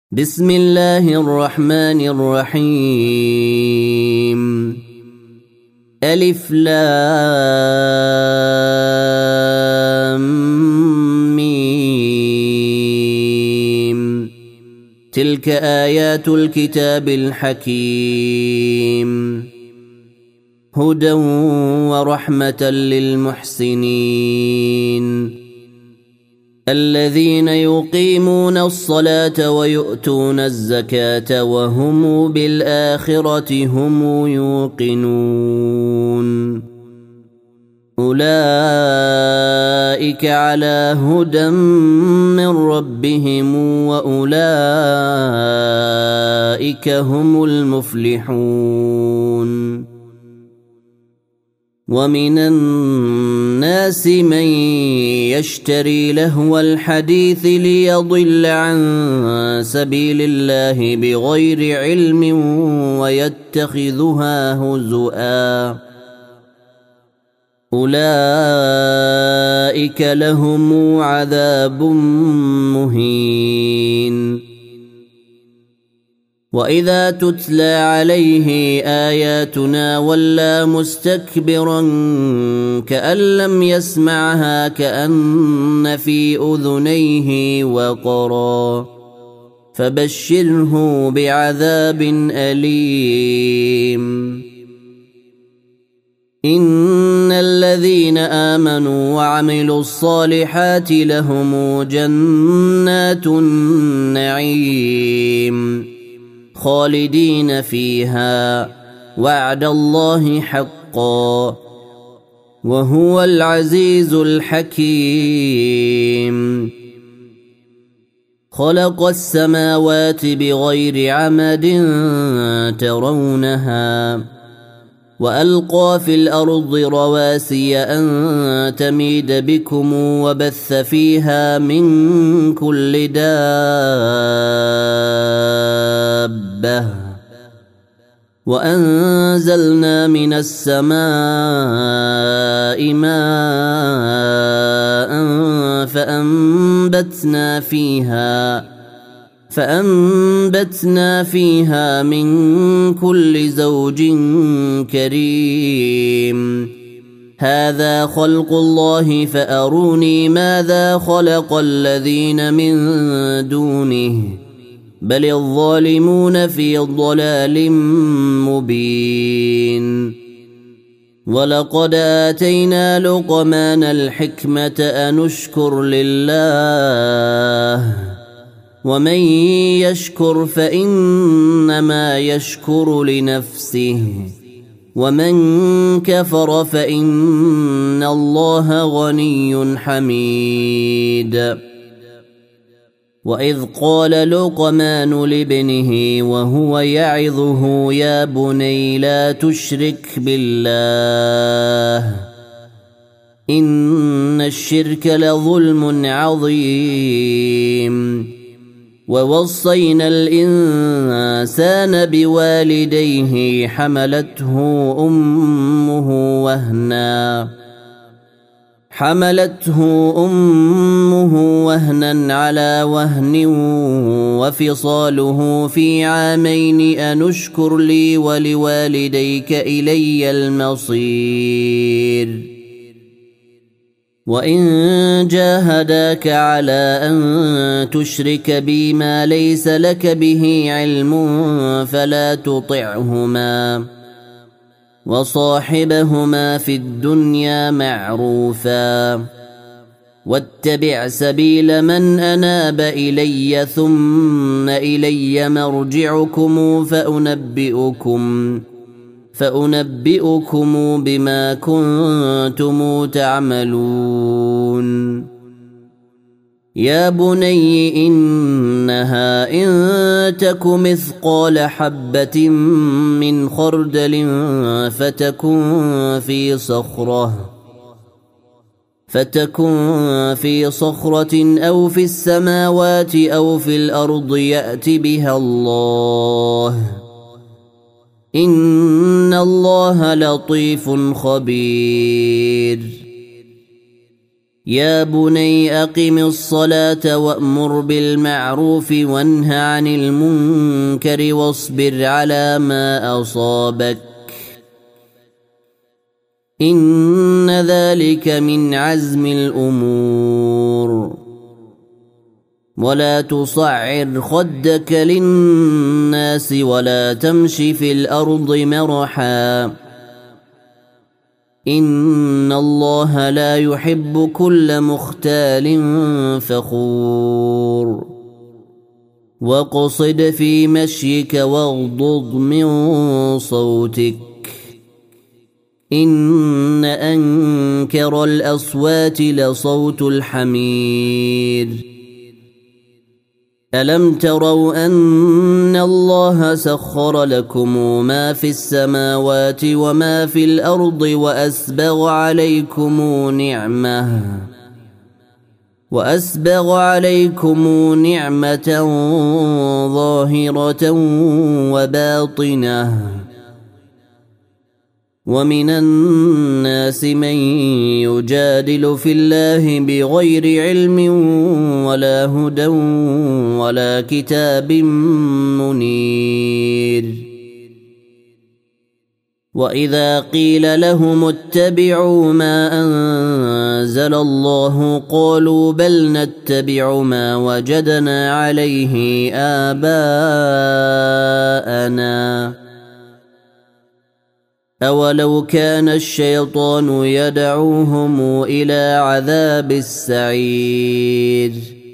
بسم الله الرحمن الرحيم. ألف لام ميم. تلك آيات الكتاب الحكيم هدى ورحمة للمحسنين الذين يقيمون الصلاة ويؤتون الزكاة وهم بالآخرة هم يوقنون أولئك على هدى من ربهم وأولئك هم المفلحون. ومن الناس من يشتري لهو الحديث ليضل عن سبيل الله بغير علم ويتخذها هزؤا أولئك لهم عذاب مهين. وإذا تتلى عليه آياتنا ولى مستكبرا كأن لم يسمعها كأن في أذنيه وقرا فبشره بعذاب أليم. إن الذين آمنوا وعملوا الصالحات لهم جنات النعيم خالدين فيها وعد الله حقا وهو العزيز الحكيم. خلق السماوات بغير عمد ترونها وألقى في الأرض رواسي أن تميد بكم وبث فيها من كل دابة وأنزلنا من السماء ماء فأنبتنا فيها من كل زوج كريم. هذا خلق الله فأروني ماذا خلق الذين من دونه بل الظالمون في ضلال مبين. ولقد آتينا لقمان الحكمة أن اشكر لله ومن يشكر فإنما يشكر لنفسه ومن كفر فإن الله غني حميد. وإذ قال لقمان لابنه وهو يعظه يا بني لا تشرك بالله إن الشرك لظلم عظيم. ووصينا الإنسان بوالديه حملته أمه وهنا على وهن وفصاله في عامين أن اشكر لي ولوالديك إلي المصير. وإن جاهداك على أن تشرك بي ما ليس لك به علم فلا تطعهما وصاحبهما في الدنيا معروفا واتبع سبيل من أناب إلي ثم إلي مرجعكم فأنبئكم بما كنتم تعملون. يا بني إنها إن تك مثقال حبة من خردل فتكن في صخرة أو في السماوات أو في الأرض يأت بها الله إن الله لطيف خبير. يا بني أقم الصلاة وأمر بالمعروف وانه عن المنكر واصبر على ما أصابك إن ذلك من عزم الأمور ولا تصعر خدك للناس ولا تمش في الأرض مرحا إن الله لا يحب كل مختال فخور واقصد في مشيك واغضض من صوتك إن أنكر الأصوات لصوت الحمير ألم تروا أن الله سخر لكم ما في السماوات وما في الأرض وأسبغ عليكم نعمة ظاهرة وباطنة ومن الناس من يجادل في الله بغير علم ولا هدى ولا كتاب منير وإذا قيل لهم اتبعوا ما أنزل الله قالوا بل نتبع ما وجدنا عليه آباءنا أولو كان الشيطان يدعوهم إلى عذاب السعير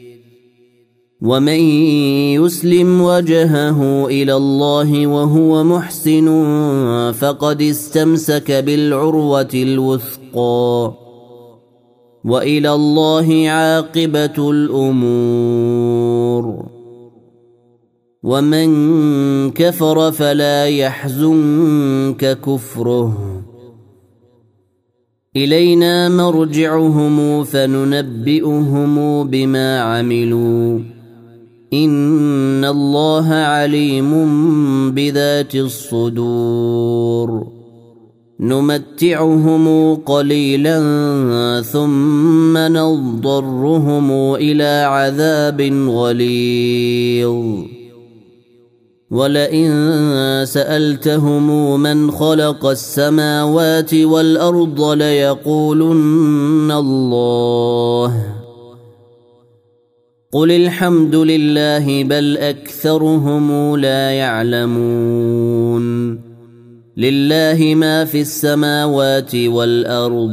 ومن يسلم وجهه إلى الله وهو محسن فقد استمسك بالعروة الوثقى وإلى الله عاقبة الأمور ومن كفر فلا يحزنك كفره إلينا مرجعهم فننبئهم بما عملوا إن الله عليم بذات الصدور نمتعهم قليلا ثم نضطرهم إلى عذاب غليظ ولئن سألتهم من خلق السماوات والأرض ليقولن الله قل الحمد لله بل أكثرهم لا يعلمون لله ما في السماوات والأرض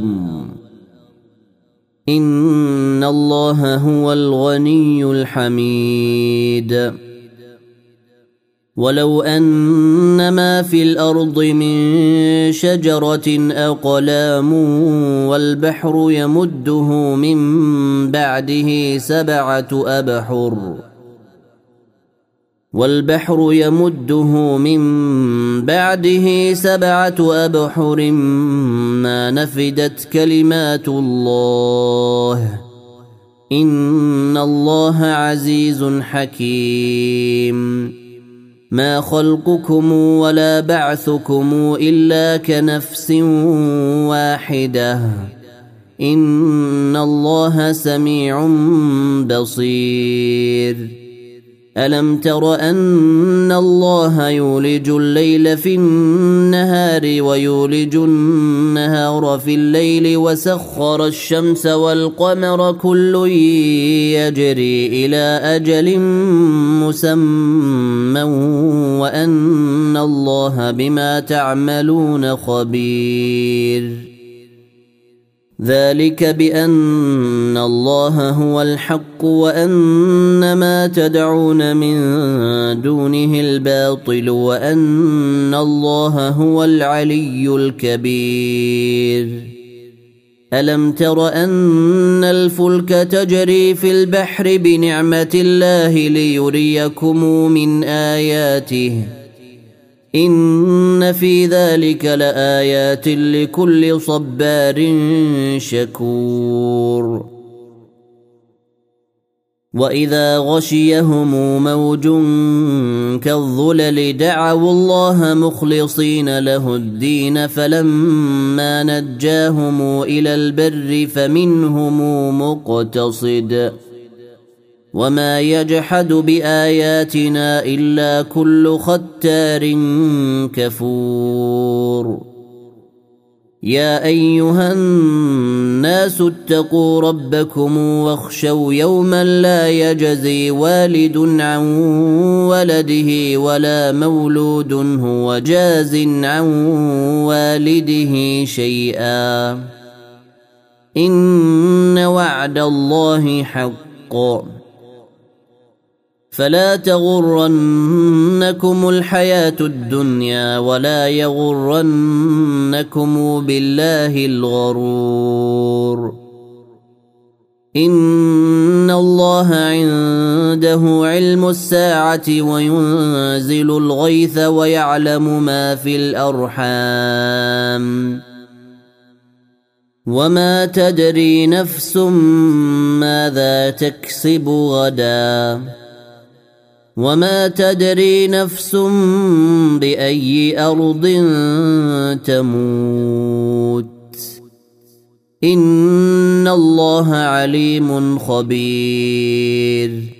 إن الله هو الغني الحميد ولو أن ما في الأرض من شجرة أقلام والبحر يمده من بعده سبعة أبحر ما نفدت كلمات الله إن الله عزيز حكيم ما خلقكم ولا بعثكم إلا كنفس واحدة إن الله سميع بصير ألم تر أن الله يولج الليل في النهار ويولج النهار في الليل وسخر الشمس والقمر كل يجري إلى أجل مسمى وأن الله بما تعملون خبير ذلك بأن الله هو الحق وأن ما تدعون من دونه الباطل وأن الله هو العلي الكبير ألم تر أن الفلك تجري في البحر بنعمة الله ليريكم من آياته إن في ذلك لآيات لكل صبار شكور وإذا غشيهم موج كالظلل دعوا الله مخلصين له الدين فلما نجاهم إلى البر فمنهم مقتصد وما يجحد بآياتنا إلا كل ختار كفور يا أيها الناس اتقوا ربكم واخشوا يوما لا يجزي والد عن ولده ولا مولود هو جاز عن والده شيئا إن وعد الله حق فلا تغرنكم الحياة الدنيا ولا يغرنكم بالله الغرور إن الله عنده علم الساعة وينزل الغيث ويعلم ما في الأرحام وما تدري نفس ماذا تكسب غدا وما تدري نفس بأي أرض تموت إن الله عليم خبير